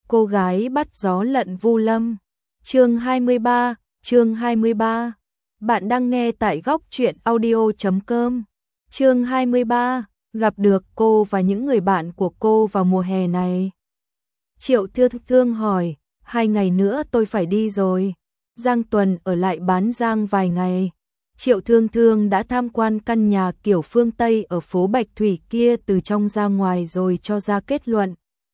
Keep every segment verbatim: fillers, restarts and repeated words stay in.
cô gái bắt gió lận Vu Lâm. Chương hai mươi ba, chương hai mươi ba. Bạn đang nghe tại góc truyện audio chấm com. Chương hai mươi ba, gặp được cô và những người bạn của cô vào mùa hè này. Triệu Thư Thương hỏi, hai ngày nữa tôi phải đi rồi. Giang Tuần ở lại bán giang vài ngày. Triệu Thương Thương đã tham quan căn nhà kiểu phương Tây ở phố Bạch Thủy kia từ trong ra ngoài rồi cho ra kết luận.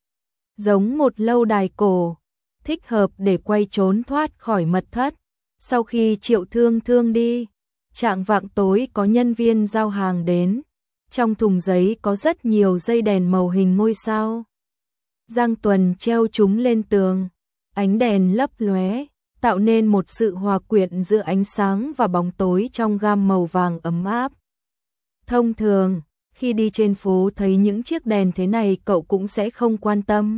Giống một lâu đài cổ, thích hợp để quay trốn thoát khỏi mật thất. Sau khi Triệu Thương Thương đi, chạng vạng tối có nhân viên giao hàng đến. Trong thùng giấy có rất nhiều dây đèn màu hình ngôi sao. Giang Tuần treo chúng lên tường, ánh đèn lấp lóe, tạo nên một sự hòa quyện giữa ánh sáng và bóng tối trong gam màu vàng ấm áp. Thông thường, khi đi trên phố thấy những chiếc đèn thế này cậu cũng sẽ không quan tâm.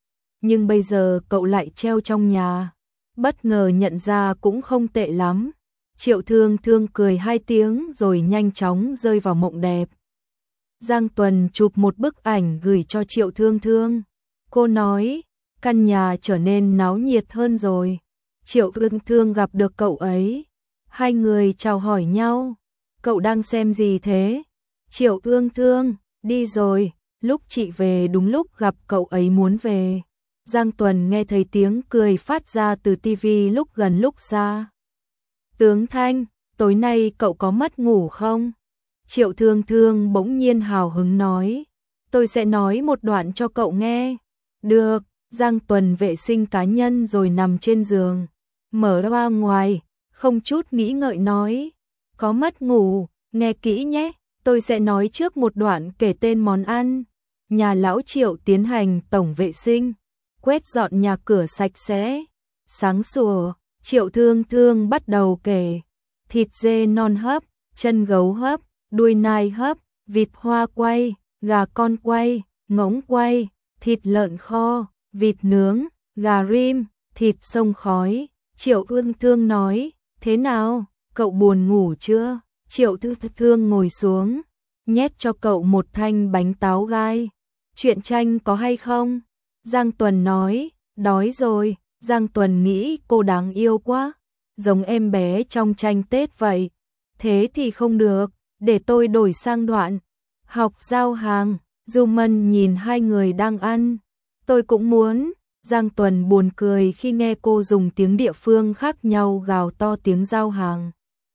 Nhưng bây giờ cậu lại treo trong nhà, bất ngờ nhận ra cũng không tệ lắm. Triệu Thương Thương cười hai tiếng rồi nhanh chóng rơi vào mộng đẹp. Giang Tuần chụp một bức ảnh gửi cho Triệu Thương Thương. Cô nói, căn nhà trở nên náo nhiệt hơn rồi. Triệu Thương Thương gặp được cậu ấy. Hai người chào hỏi nhau. Cậu đang xem gì thế? Triệu Thương Thương, đi rồi, lúc chị về đúng lúc gặp cậu ấy muốn về. Giang Tuần nghe thấy tiếng cười phát ra từ tivi lúc gần lúc xa. Tướng Thanh, tối nay cậu có mất ngủ không? Triệu Thương Thương bỗng nhiên hào hứng nói. Tôi sẽ nói một đoạn cho cậu nghe. Được, Giang Tuần vệ sinh cá nhân rồi nằm trên giường. Mở ra ngoài, không chút nghĩ ngợi nói. Có mất ngủ, nghe kỹ nhé. Tôi sẽ nói trước một đoạn kể tên món ăn. Nhà lão Triệu tiến hành tổng vệ sinh, quét dọn nhà cửa sạch sẽ. Sáng sủa, Triệu Thương Thương bắt đầu kể. Thịt dê non hấp, chân gấu hấp, đuôi nai hấp, vịt hoa quay, gà con quay, ngỗng quay, thịt lợn kho, vịt nướng, gà rim, thịt sông khói. Triệu Thương Thương nói, thế nào, cậu buồn ngủ chưa? Triệu Thư Thương ngồi xuống, nhét cho cậu một thanh bánh táo gai. Truyện tranh có hay không? Giang Tuần nói, đói rồi. Giang Tuần nghĩ cô đáng yêu quá, giống em bé trong tranh Tết vậy. Thế thì không được, để tôi đổi sang đoạn. Học giao hàng, Du Mân nhìn hai người đang ăn. Tôi cũng muốn. Giang Tuần buồn cười khi nghe cô dùng tiếng địa phương khác nhau gào to tiếng giao hàng.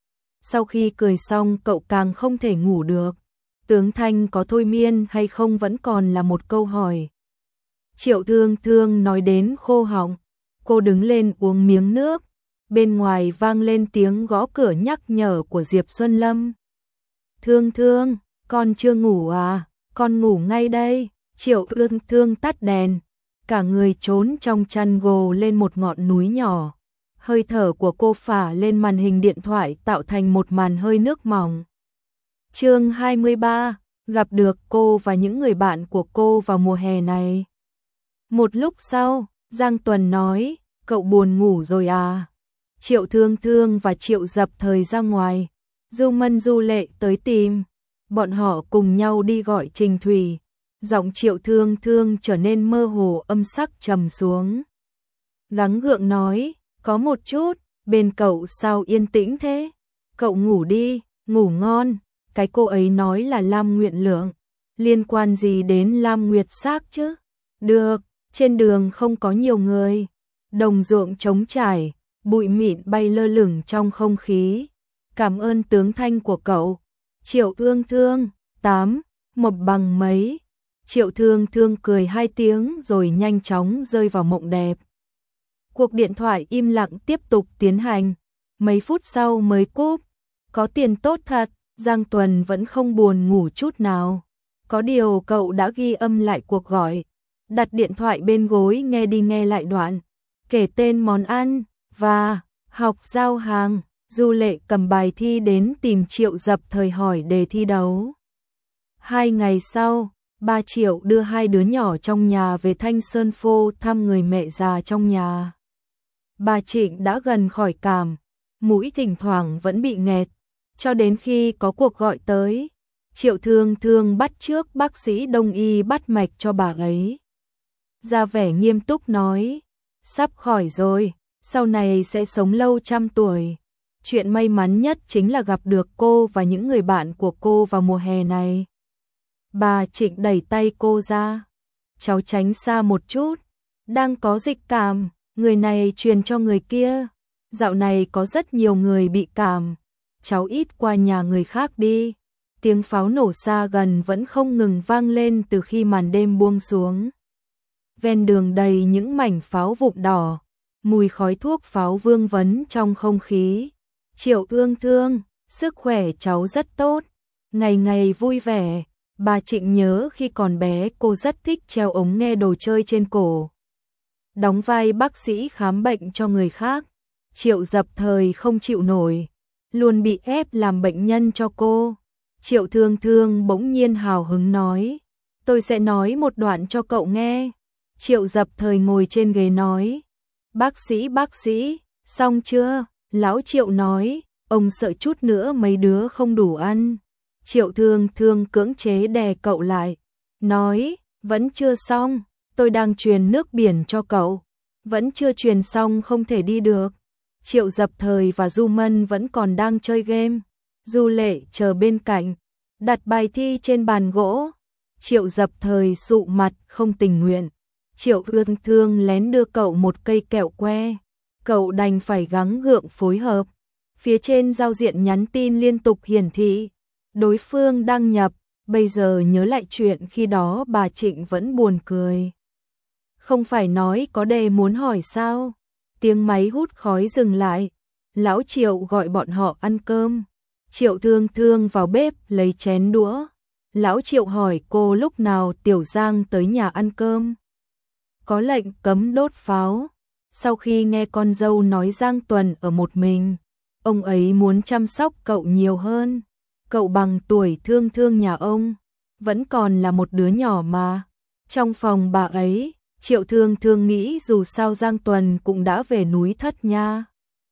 Sau khi cười xong cậu càng không thể ngủ được. Tướng Thanh có thôi miên hay không vẫn còn là một câu hỏi. Triệu Thương Thương nói đến khô họng. Cô đứng lên uống miếng nước. Bên ngoài vang lên tiếng gõ cửa nhắc nhở của Diệp Xuân Lâm. Thương Thương, con chưa ngủ à? Con ngủ ngay đây. Triệu Thương Thương tắt đèn. Cả người trốn trong chăn gồ lên một ngọn núi nhỏ. Hơi thở của cô phả lên màn hình điện thoại tạo thành một màn hơi nước mỏng. Chương hai mươi ba, gặp được cô và những người bạn của cô vào mùa hè này. Một lúc sau, Giang Tuần nói, cậu buồn ngủ rồi à? Triệu Thương Thương và Triệu Dập Thời ra ngoài. Du Mân Du Lệ tới tìm. Bọn họ cùng nhau đi gọi Trình Thủy. Giọng Triệu Thương Thương trở nên mơ hồ âm sắc trầm xuống. Gắng gượng nói, có một chút, bên cậu sao yên tĩnh thế? Cậu ngủ đi, ngủ ngon. Cái cô ấy nói là Lam Nguyệt Lượng. Liên quan gì đến Lam Nguyệt Sắc chứ? Được, trên đường không có nhiều người. Đồng ruộng trống trải, bụi mịn bay lơ lửng trong không khí. Cảm ơn tướng Thanh của cậu. Triệu Thương Thương, tám, một bằng mấy. Triệu Thương Thương cười hai tiếng rồi nhanh chóng rơi vào mộng đẹp. Cuộc điện thoại im lặng tiếp tục tiến hành. Mấy phút sau mới cúp. Có tiền tốt thật. Giang Tuần vẫn không buồn ngủ chút nào. Có điều cậu đã ghi âm lại cuộc gọi. Đặt điện thoại bên gối nghe đi nghe lại đoạn. Kể tên món ăn và học giao hàng. Du Lệ cầm bài thi đến tìm Triệu Dập Thời hỏi đề thi đấu. Hai ngày sau, ba Triệu đưa hai đứa nhỏ trong nhà về Thanh Sơn Phô thăm người mẹ già trong nhà. Bà Trịnh đã gần khỏi cảm, mũi thỉnh thoảng vẫn bị nghẹt. Cho đến khi có cuộc gọi tới, Triệu Thương Thương bắt chước bác sĩ đông y bắt mạch cho bà ấy. ra vẻ nghiêm túc nói, sắp khỏi rồi, sau này sẽ sống lâu trăm tuổi. Chuyện may mắn nhất chính là gặp được cô và những người bạn của cô vào mùa hè này. Bà Trịnh đẩy tay cô ra, cháu tránh xa một chút, đang có dịch cảm, người này truyền cho người kia. Dạo này có rất nhiều người bị cảm, cháu ít qua nhà người khác đi. Tiếng pháo nổ xa gần vẫn không ngừng vang lên từ khi màn đêm buông xuống. Ven đường đầy những mảnh pháo vụn đỏ, mùi khói thuốc pháo vương vấn trong không khí. Triệu Ương Thương, sức khỏe cháu rất tốt, ngày ngày vui vẻ. Bà Trịnh nhớ khi còn bé cô rất thích treo ống nghe đồ chơi trên cổ, đóng vai bác sĩ khám bệnh cho người khác. Triệu Dập Thời không chịu nổi, luôn bị ép làm bệnh nhân cho cô. Triệu Thương Thương bỗng nhiên hào hứng nói, tôi sẽ nói một đoạn cho cậu nghe. Triệu Dập Thời ngồi trên ghế nói, bác sĩ bác sĩ, xong chưa? Lão Triệu nói, ông sợ chút nữa mấy đứa không đủ ăn. Triệu Thương Thương cưỡng chế đè cậu lại, nói, vẫn chưa xong, tôi đang truyền nước biển cho cậu, vẫn chưa truyền xong không thể đi được. Triệu Dập Thời và Du Mân vẫn còn đang chơi game, Du Lệ chờ bên cạnh, đặt bài thi trên bàn gỗ. Triệu Dập Thời sụ mặt không tình nguyện. Triệu Thương Thương lén đưa cậu một cây kẹo que, cậu đành phải gắng gượng phối hợp. Phía trên giao diện nhắn tin liên tục hiển thị, đối phương đăng nhập. Bây giờ nhớ lại chuyện khi đó bà Trịnh vẫn buồn cười. Không phải nói có đề muốn hỏi sao? Tiếng máy hút khói dừng lại, lão Triệu gọi bọn họ ăn cơm. Triệu Thương Thương vào bếp lấy chén đũa. Lão Triệu hỏi cô lúc nào Tiểu Giang tới nhà ăn cơm. Có lệnh cấm đốt pháo. Sau khi nghe con dâu nói Giang Tuần ở một mình, ông ấy muốn chăm sóc cậu nhiều hơn. Cậu bằng tuổi Thương Thương nhà ông, vẫn còn là một đứa nhỏ mà. Trong phòng bà ấy, Triệu Thương Thương nghĩ dù sao Giang Tuần cũng đã về núi Thất Nha.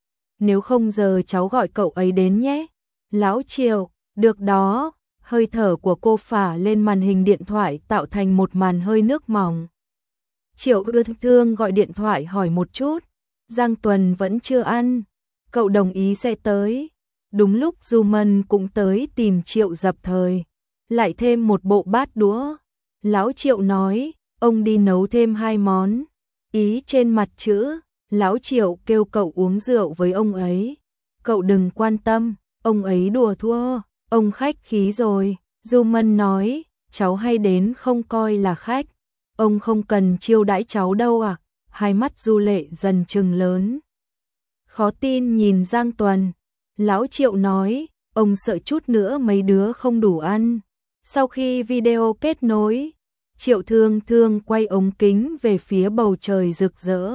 Nếu không giờ cháu gọi cậu ấy đến nhé. Lão Triệu, được đó. Hơi thở của cô phả lên màn hình điện thoại tạo thành một màn hơi nước mỏng. Triệu Thương Thương gọi điện thoại hỏi một chút, Giang Tuần vẫn chưa ăn, cậu đồng ý sẽ tới. Đúng lúc Du Mân cũng tới tìm Triệu Dập Thời, lại thêm một bộ bát đũa. Lão Triệu nói, ông đi nấu thêm hai món. Ý trên mặt chữ, Lão Triệu kêu cậu uống rượu với ông ấy. Cậu đừng quan tâm, ông ấy đùa thua, ông khách khí rồi. Du Mân nói, cháu hay đến không coi là khách, ông không cần chiêu đãi cháu đâu à. Hai mắt Du Lệ dần trừng lớn, khó tin nhìn Giang Tuần. Lão Triệu nói, ông sợ chút nữa mấy đứa không đủ ăn. Sau khi video kết nối, Triệu Thương Thương quay ống kính về phía bầu trời rực rỡ.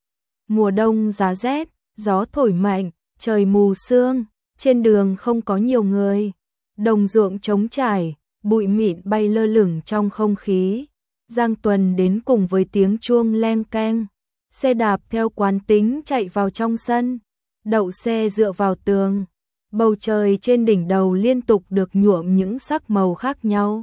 Mùa đông giá rét, gió thổi mạnh, trời mù sương, trên đường không có nhiều người. Đồng ruộng trống trải, bụi mịn bay lơ lửng trong không khí. Giang Tuần đến cùng với tiếng chuông leng keng. Xe đạp theo quán tính chạy vào trong sân, đậu xe dựa vào tường. Bầu trời trên đỉnh đầu liên tục được nhuộm những sắc màu khác nhau,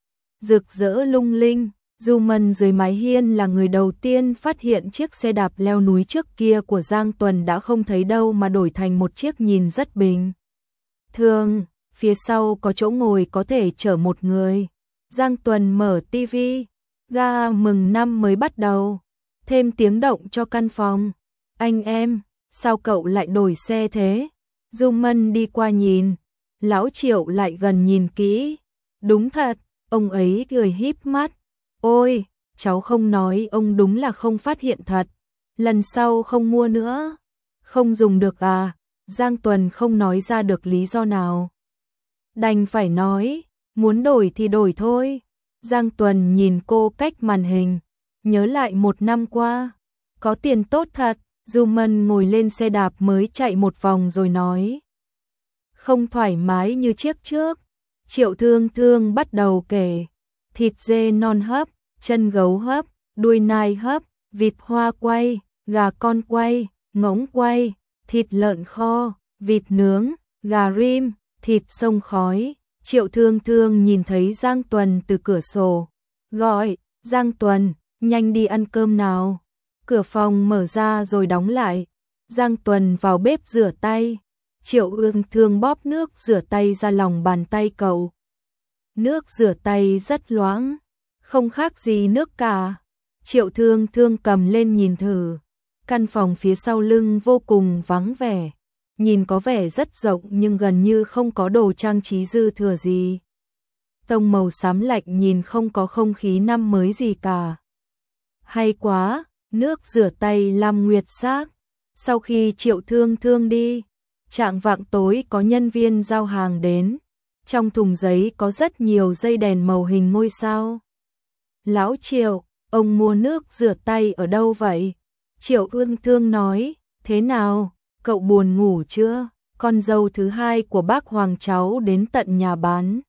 rực rỡ lung linh. Du Mân dưới mái hiên là người đầu tiên phát hiện chiếc xe đạp leo núi trước kia của Giang Tuần đã không thấy đâu mà đổi thành một chiếc nhìn rất bình thường. Phía sau có chỗ ngồi có thể chở một người. Giang Tuần mở tivi, ga mừng năm mới bắt đầu, thêm tiếng động cho căn phòng. Anh em, sao cậu lại đổi xe thế? Du Mân đi qua nhìn, Lão Triệu lại gần nhìn kỹ. Đúng thật, ông ấy cười híp mắt. Ôi, cháu không nói ông đúng là không phát hiện thật. Lần sau không mua nữa. Không dùng được à? Giang Tuần không nói ra được lý do nào. Đành phải nói, muốn đổi thì đổi thôi. Giang Tuần nhìn cô cách màn hình, nhớ lại một năm qua, có tiền tốt thật. Du Mân ngồi lên xe đạp mới chạy một vòng rồi nói, không thoải mái như chiếc trước. Triệu Thương Thương bắt đầu kể, thịt dê non hấp, chân gấu hấp, đuôi nai hấp, vịt hoa quay, gà con quay, ngỗng quay, thịt lợn kho, vịt nướng, gà rim, thịt sông khói. Triệu Thương Thương nhìn thấy Giang Tuần từ cửa sổ, gọi, Giang Tuần, nhanh đi ăn cơm nào. Cửa phòng mở ra rồi đóng lại. Giang Tuần vào bếp rửa tay. Triệu Ương Thương bóp nước rửa tay ra lòng bàn tay cậu. Nước rửa tay rất loãng, không khác gì nước cả. Triệu Thương Thương cầm lên nhìn thử. Căn phòng phía sau lưng vô cùng vắng vẻ. Nhìn có vẻ rất rộng nhưng gần như không có đồ trang trí dư thừa gì. Tông màu xám lạnh nhìn không có không khí năm mới gì cả. Hay quá, nước rửa tay Lam Nguyệt sắc. Sau khi Triệu Thương Thương đi, chạng vạng tối có nhân viên giao hàng đến. Trong thùng giấy có rất nhiều dây đèn màu hình ngôi sao. Lão Triệu, ông mua nước rửa tay ở đâu vậy? Triệu Ương Thương nói, thế nào, cậu buồn ngủ chưa? Con dâu thứ hai của bác Hoàng cháu đến tận nhà bán.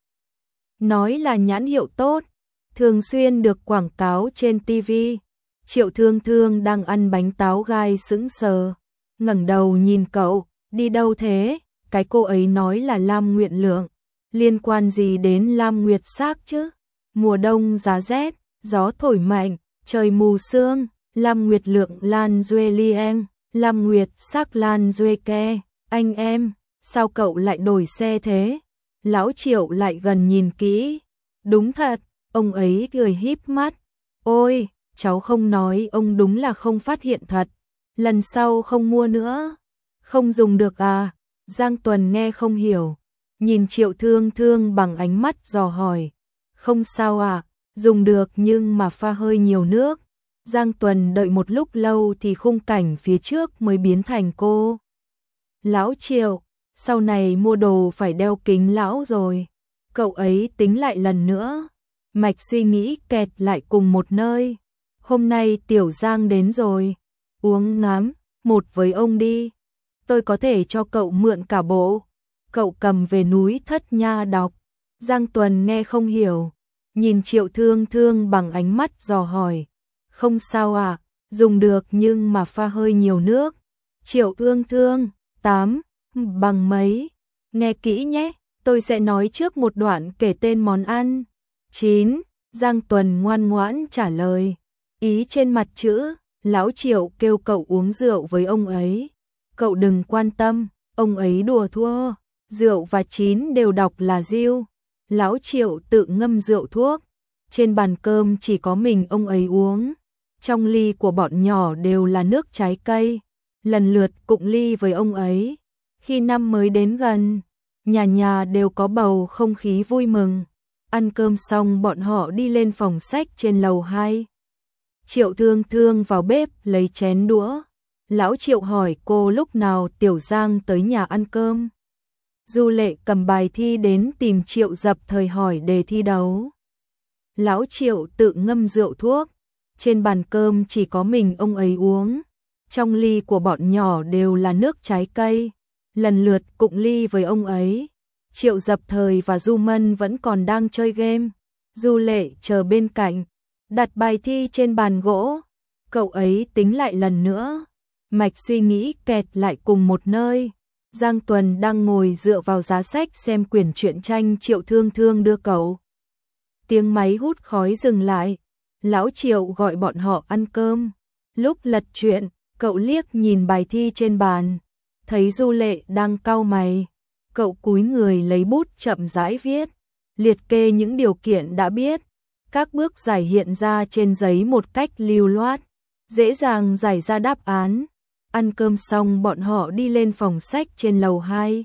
Nói là nhãn hiệu tốt, thường xuyên được quảng cáo trên ti vi. Triệu Thương Thương đang ăn bánh táo gai sững sờ, ngẩng đầu nhìn cậu, đi đâu thế? Cái cô ấy nói là Lam Nguyệt Lượng, liên quan gì đến Lam Nguyệt sắc chứ? Mùa đông giá rét, gió thổi mạnh, trời mù sương, Lam Nguyệt Lượng Lan Duê Lien, Lam Nguyệt sắc Lan Duê Ke, anh em, sao cậu lại đổi xe thế? Lão Triệu lại gần nhìn kỹ, đúng thật, ông ấy cười híp mắt, ôi, cháu không nói ông đúng là không phát hiện thật, lần sau không mua nữa, không dùng được à? Giang Tuần nghe không hiểu, nhìn Triệu Thương Thương bằng ánh mắt dò hỏi, không sao à, dùng được nhưng mà pha hơi nhiều nước. Giang Tuần đợi một lúc lâu thì khung cảnh phía trước mới biến thành cô. Lão Triệu, sau này mua đồ phải đeo kính lão rồi. Cậu ấy tính lại lần nữa. Mạch suy nghĩ kẹt lại cùng một nơi. Hôm nay Tiểu Giang đến rồi. Uống ngắm, một với ông đi. Tôi có thể cho cậu mượn cả bộ. Cậu cầm về núi Thất Nha đọc. Giang Tuần nghe không hiểu. Nhìn Triệu Thương Thương bằng ánh mắt dò hỏi. Không sao à, dùng được nhưng mà pha hơi nhiều nước. Triệu Thương Thương, tám, bằng mấy? Nghe kỹ nhé, tôi sẽ nói trước một đoạn kể tên món ăn. chín, Giang Tuần ngoan ngoãn trả lời. Ý trên mặt chữ, Lão Triệu kêu cậu uống rượu với ông ấy. Cậu đừng quan tâm, ông ấy đùa thua. Rượu và chín đều đọc là diêu. Lão Triệu tự ngâm rượu thuốc. Trên bàn cơm chỉ có mình ông ấy uống. Trong ly của bọn nhỏ đều là nước trái cây, lần lượt cụng ly với ông ấy. Khi năm mới đến gần, nhà nhà đều có bầu không khí vui mừng. Ăn cơm xong bọn họ đi lên phòng sách trên lầu hai. Triệu Thương Thương vào bếp lấy chén đũa. Lão Triệu hỏi cô lúc nào Tiểu Giang tới nhà ăn cơm. Du Lệ cầm bài thi đến tìm Triệu Dập Thời hỏi đề thi đấu. Lão Triệu tự ngâm rượu thuốc. Trên bàn cơm chỉ có mình ông ấy uống. Trong ly của bọn nhỏ đều là nước trái cây. Lần lượt cụng ly với ông ấy. Triệu Dập Thời và Du Mân vẫn còn đang chơi game. Du Lệ chờ bên cạnh, đặt bài thi trên bàn gỗ. Cậu ấy tính lại lần nữa. Mạch suy nghĩ kẹt lại cùng một nơi. Giang Tuần đang ngồi dựa vào giá sách xem quyển truyện tranh Triệu Thương Thương đưa cậu. Tiếng máy hút khói dừng lại. Lão Triệu gọi bọn họ ăn cơm. Lúc lật truyện, cậu liếc nhìn bài thi trên bàn, thấy Du Lệ đang cau mày. Cậu cúi người lấy bút chậm rãi viết, liệt kê những điều kiện đã biết. Các bước giải hiện ra trên giấy một cách lưu loát, dễ dàng giải ra đáp án. Ăn cơm xong bọn họ đi lên phòng sách trên lầu hai.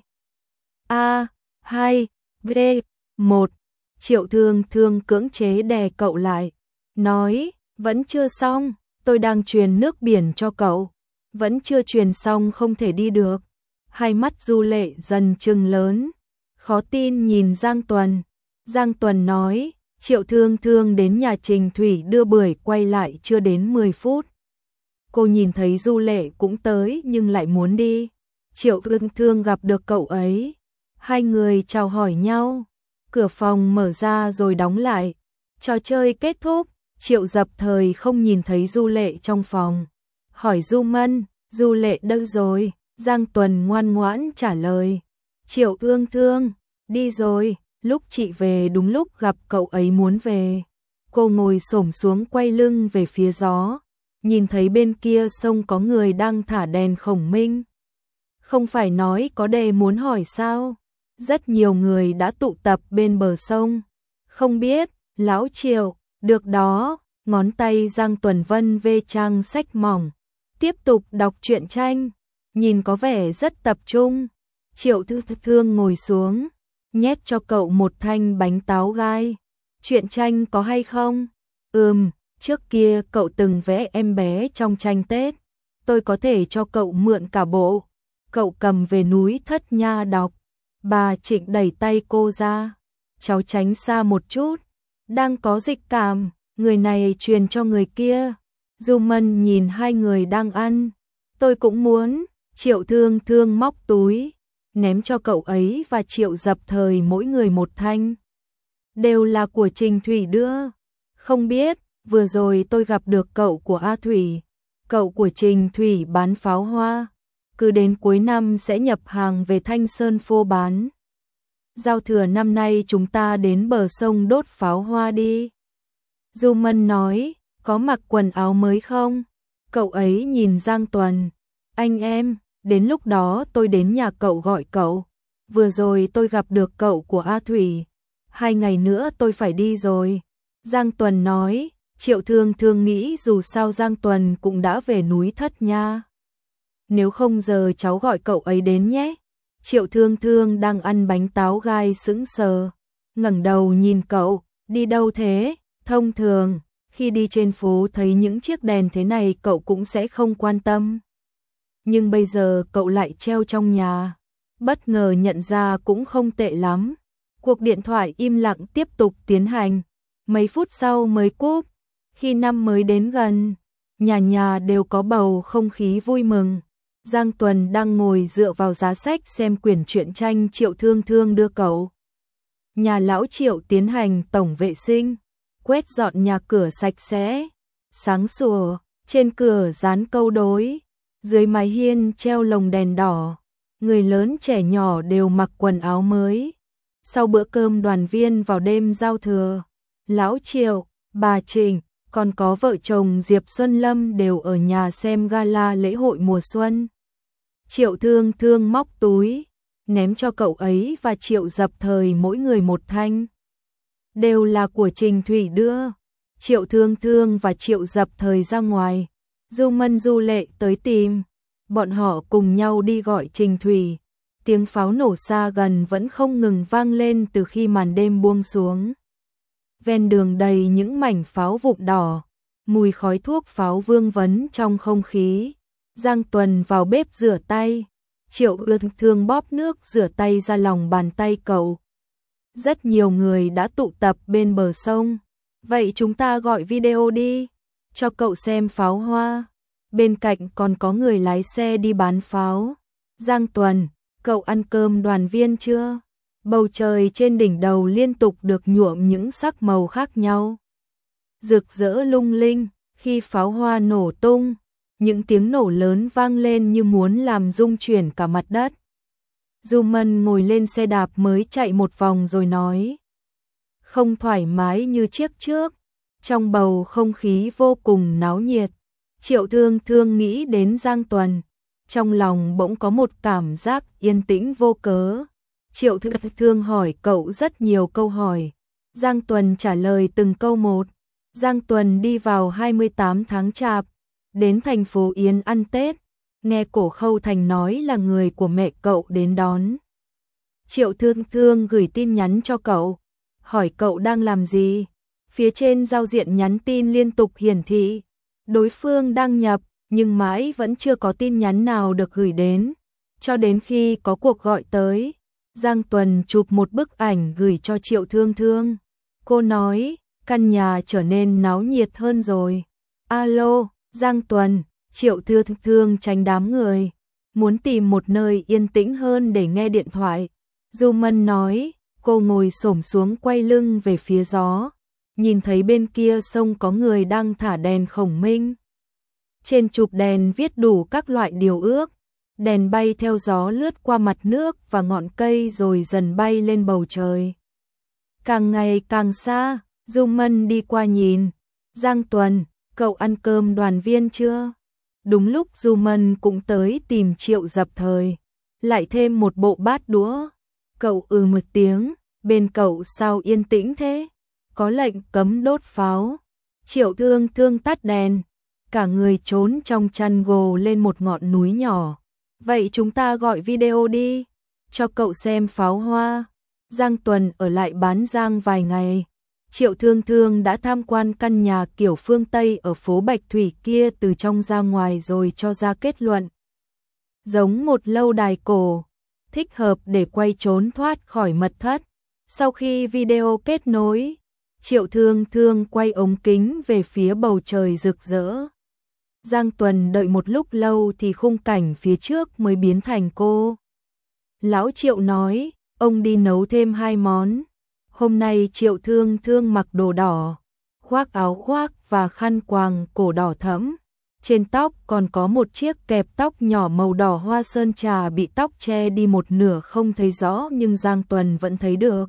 A, hai, B, một. Triệu Thương Thương cưỡng chế đè cậu lại. Nói, vẫn chưa xong, tôi đang truyền nước biển cho cậu. Vẫn chưa truyền xong không thể đi được. Hai mắt Du Lệ dần trừng lớn. Khó tin nhìn Giang Tuần. Giang Tuần nói, Triệu Thương Thương đến nhà Trình Thủy đưa bưởi quay lại chưa đến mười phút. Cô nhìn thấy Du Lệ cũng tới nhưng lại muốn đi. Triệu Thương Thương gặp được cậu ấy. Hai người chào hỏi nhau. Cửa phòng mở ra rồi đóng lại. Trò chơi kết thúc. Triệu Dập Thời không nhìn thấy Du Lệ trong phòng. Hỏi Du Mân, Du Lệ đâu rồi? Giang Tuần ngoan ngoãn trả lời. Triệu Thương Thương, đi rồi, lúc chị về đúng lúc gặp cậu ấy muốn về. Cô ngồi xổm xuống quay lưng về phía gió, nhìn thấy bên kia sông có người đang thả đèn khổng minh. Không phải nói có đề muốn hỏi sao? Rất nhiều người đã tụ tập bên bờ sông. Không biết, lão Triệu, được đó, ngón tay Giang Tuần Vân vê trang sách mỏng, tiếp tục đọc truyện tranh, nhìn có vẻ rất tập trung. Triệu Thư Thương ngồi xuống, nhét cho cậu một thanh bánh táo gai. Truyện tranh có hay không? Ừm, trước kia cậu từng vẽ em bé trong tranh Tết, tôi có thể cho cậu mượn cả bộ. Cậu cầm về núi Thất Nha đọc. Bà Trịnh đẩy tay cô ra. Cháu tránh xa một chút, đang có dịch cảm, người này truyền cho người kia. Du Mân nhìn hai người đang ăn. Tôi cũng muốn. Triệu Thương Thương móc túi, ném cho cậu ấy và Triệu Dập Thời mỗi người một thanh. Đều là của Trình Thủy đưa. Không biết, vừa rồi tôi gặp được cậu của A Thủy. Cậu của Trình Thủy bán pháo hoa, cứ đến cuối năm sẽ nhập hàng về Thanh Sơn phô bán. Giao thừa năm nay chúng ta đến bờ sông đốt pháo hoa đi. Du Mân nói, có mặc quần áo mới không? Cậu ấy nhìn Giang Tuần. Anh em, đến lúc đó tôi đến nhà cậu gọi cậu. Vừa rồi tôi gặp được cậu của A Thủy. Hai ngày nữa tôi phải đi rồi. Giang Tuần nói. Triệu Thương Thương nghĩ dù sao Giang Tuần cũng đã về núi Thất Nha. Nếu không giờ cháu gọi cậu ấy đến nhé. Triệu Thương Thương đang ăn bánh táo gai sững sờ, ngẩng đầu nhìn cậu, đi đâu thế? Thông thường, khi đi trên phố thấy những chiếc đèn thế này cậu cũng sẽ không quan tâm. Nhưng bây giờ cậu lại treo trong nhà, bất ngờ nhận ra cũng không tệ lắm. Cuộc điện thoại im lặng tiếp tục tiến hành, mấy phút sau mới cúp. Khi năm mới đến gần, nhà nhà đều có bầu không khí vui mừng. Giang Tuần đang ngồi dựa vào giá sách xem quyển truyện tranh Triệu Thương Thương đưa cậu. Nhà lão Triệu tiến hành tổng vệ sinh, quét dọn nhà cửa sạch sẽ. Sáng sủa, trên cửa dán câu đối, dưới mái hiên treo lồng đèn đỏ. Người lớn trẻ nhỏ đều mặc quần áo mới. Sau bữa cơm đoàn viên vào đêm giao thừa, lão Triệu, bà Trình, còn có vợ chồng Diệp Xuân Lâm đều ở nhà xem gala lễ hội mùa xuân. Triệu Thương Thương móc túi, ném cho cậu ấy và Triệu Dập Thời mỗi người một thanh. Đều là của Trình Thủy đưa. Triệu Thương Thương và Triệu Dập Thời ra ngoài. Du Mân Du Lệ tới tìm. Bọn họ cùng nhau đi gọi Trình Thủy. Tiếng pháo nổ xa gần vẫn không ngừng vang lên từ khi màn đêm buông xuống. Ven đường đầy những mảnh pháo vụn đỏ, mùi khói thuốc pháo vương vấn trong không khí. Giang Tuần vào bếp rửa tay, Triệu Thương bóp nước rửa tay ra lòng bàn tay cậu. Rất nhiều người đã tụ tập bên bờ sông. Vậy chúng ta gọi video đi, cho cậu xem pháo hoa. Bên cạnh còn có người lái xe đi bán pháo. Giang Tuần, cậu ăn cơm đoàn viên chưa? Bầu trời trên đỉnh đầu liên tục được nhuộm những sắc màu khác nhau. Rực rỡ lung linh, khi pháo hoa nổ tung, những tiếng nổ lớn vang lên như muốn làm rung chuyển cả mặt đất. Du Mân ngồi lên xe đạp mới chạy một vòng rồi nói. Không thoải mái như chiếc trước, trong bầu không khí vô cùng náo nhiệt. Triệu Thương Thương nghĩ đến Giang Tuần, trong lòng bỗng có một cảm giác yên tĩnh vô cớ. Triệu Thương Thương hỏi cậu rất nhiều câu hỏi. Giang Tuần trả lời từng câu một. Giang Tuần đi vào hai mươi tám tháng Chạp, đến thành phố Yến ăn Tết, nghe Cổ Khâu Thành nói là người của mẹ cậu đến đón. Triệu Thương Thương gửi tin nhắn cho cậu, hỏi cậu đang làm gì. Phía trên giao diện nhắn tin liên tục hiển thị đối phương đăng nhập, nhưng mãi vẫn chưa có tin nhắn nào được gửi đến, cho đến khi có cuộc gọi tới. Giang Tuần chụp một bức ảnh gửi cho Triệu Thương Thương. Cô nói, căn nhà trở nên náo nhiệt hơn rồi. Alo, Giang Tuần. Triệu Thương Thương tránh đám người, muốn tìm một nơi yên tĩnh hơn để nghe điện thoại. Du Mân nói, cô ngồi xổm xuống quay lưng về phía gió, nhìn thấy bên kia sông có người đang thả đèn khổng minh. Trên chụp đèn viết đủ các loại điều ước, đèn bay theo gió lướt qua mặt nước và ngọn cây rồi dần bay lên bầu trời. Càng ngày càng xa, Du Mân đi qua nhìn, Giang Tuần, cậu ăn cơm đoàn viên chưa? Đúng lúc Du Mân cũng tới tìm Triệu Dập Thời, lại thêm một bộ bát đũa. Cậu ừ một tiếng, bên cậu sao yên tĩnh thế? Có lệnh cấm đốt pháo. Triệu Thương Thương tắt đèn, cả người trốn trong chăn gồ lên một ngọn núi nhỏ. Vậy chúng ta gọi video đi, cho cậu xem pháo hoa. Giang Tuần ở lại bán Giang vài ngày. Triệu Thương Thương đã tham quan căn nhà kiểu phương Tây ở phố Bạch Thủy kia từ trong ra ngoài rồi cho ra kết luận. Giống một lâu đài cổ, thích hợp để quay trốn thoát khỏi mật thất. Sau khi video kết nối, Triệu Thương Thương quay ống kính về phía bầu trời rực rỡ. Giang Tuần đợi một lúc lâu thì khung cảnh phía trước mới biến thành cô. Lão Triệu nói, ông đi nấu thêm hai món. Hôm nay Triệu Thương Thương mặc đồ đỏ, khoác áo khoác và khăn quàng cổ đỏ thẫm. Trên tóc còn có một chiếc kẹp tóc nhỏ màu đỏ hoa sơn trà bị tóc che đi một nửa không thấy rõ nhưng Giang Tuần vẫn thấy được.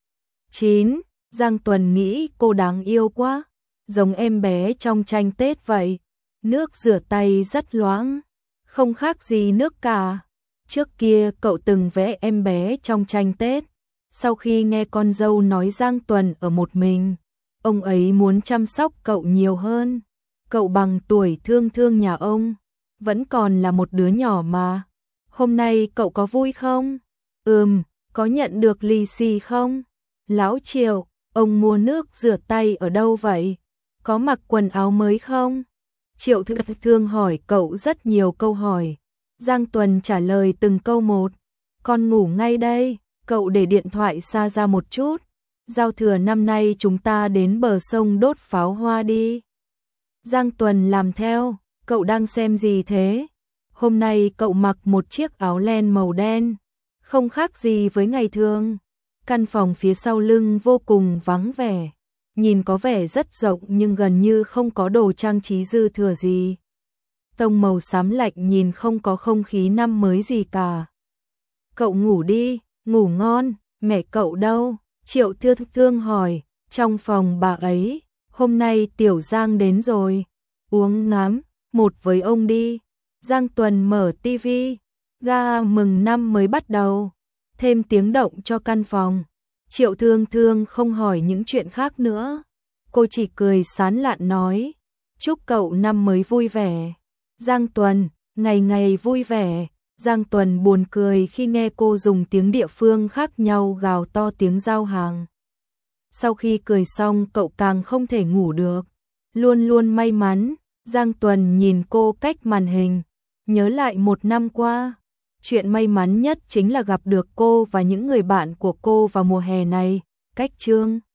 chín. Giang Tuần nghĩ cô đáng yêu quá, giống em bé trong tranh Tết vậy. Nước rửa tay rất loãng, không khác gì nước cả. Trước kia cậu từng vẽ em bé trong tranh Tết. Sau khi nghe con dâu nói Giang Tuần ở một mình, ông ấy muốn chăm sóc cậu nhiều hơn. Cậu bằng tuổi Thương Thương nhà ông, vẫn còn là một đứa nhỏ mà. Hôm nay cậu có vui không? Ừm, có nhận được lì xì không? Lão Triệu, ông mua nước rửa tay ở đâu vậy? Có mặc quần áo mới không? Triệu Thương Thương hỏi cậu rất nhiều câu hỏi. Giang Tuần trả lời từng câu một. Con ngủ ngay đây, cậu để điện thoại xa ra một chút. Giao thừa năm nay chúng ta đến bờ sông đốt pháo hoa đi. Giang Tuần làm theo, cậu đang xem gì thế? Hôm nay cậu mặc một chiếc áo len màu đen, không khác gì với ngày thường. Căn phòng phía sau lưng vô cùng vắng vẻ, nhìn có vẻ rất rộng nhưng gần như không có đồ trang trí dư thừa gì. Tông màu xám lạnh nhìn không có không khí năm mới gì cả. Cậu ngủ đi, ngủ ngon, mẹ cậu đâu? Triệu Thương Thương hỏi, trong phòng bà ấy, hôm nay Tiểu Giang đến rồi, uống ngắm, một với ông đi. Giang Tuần mở tivi, ga mừng năm mới bắt đầu, thêm tiếng động cho căn phòng. Triệu Thương Thương không hỏi những chuyện khác nữa, cô chỉ cười sán lạn nói, chúc cậu năm mới vui vẻ. Giang Tuần, ngày ngày vui vẻ. Giang Tuần buồn cười khi nghe cô dùng tiếng địa phương khác nhau gào to tiếng giao hàng. Sau khi cười xong cậu càng không thể ngủ được, luôn luôn may mắn. Giang Tuần nhìn cô cách màn hình, nhớ lại một năm qua. Chuyện may mắn nhất chính là gặp được cô và những người bạn của cô vào mùa hè này. Cách chương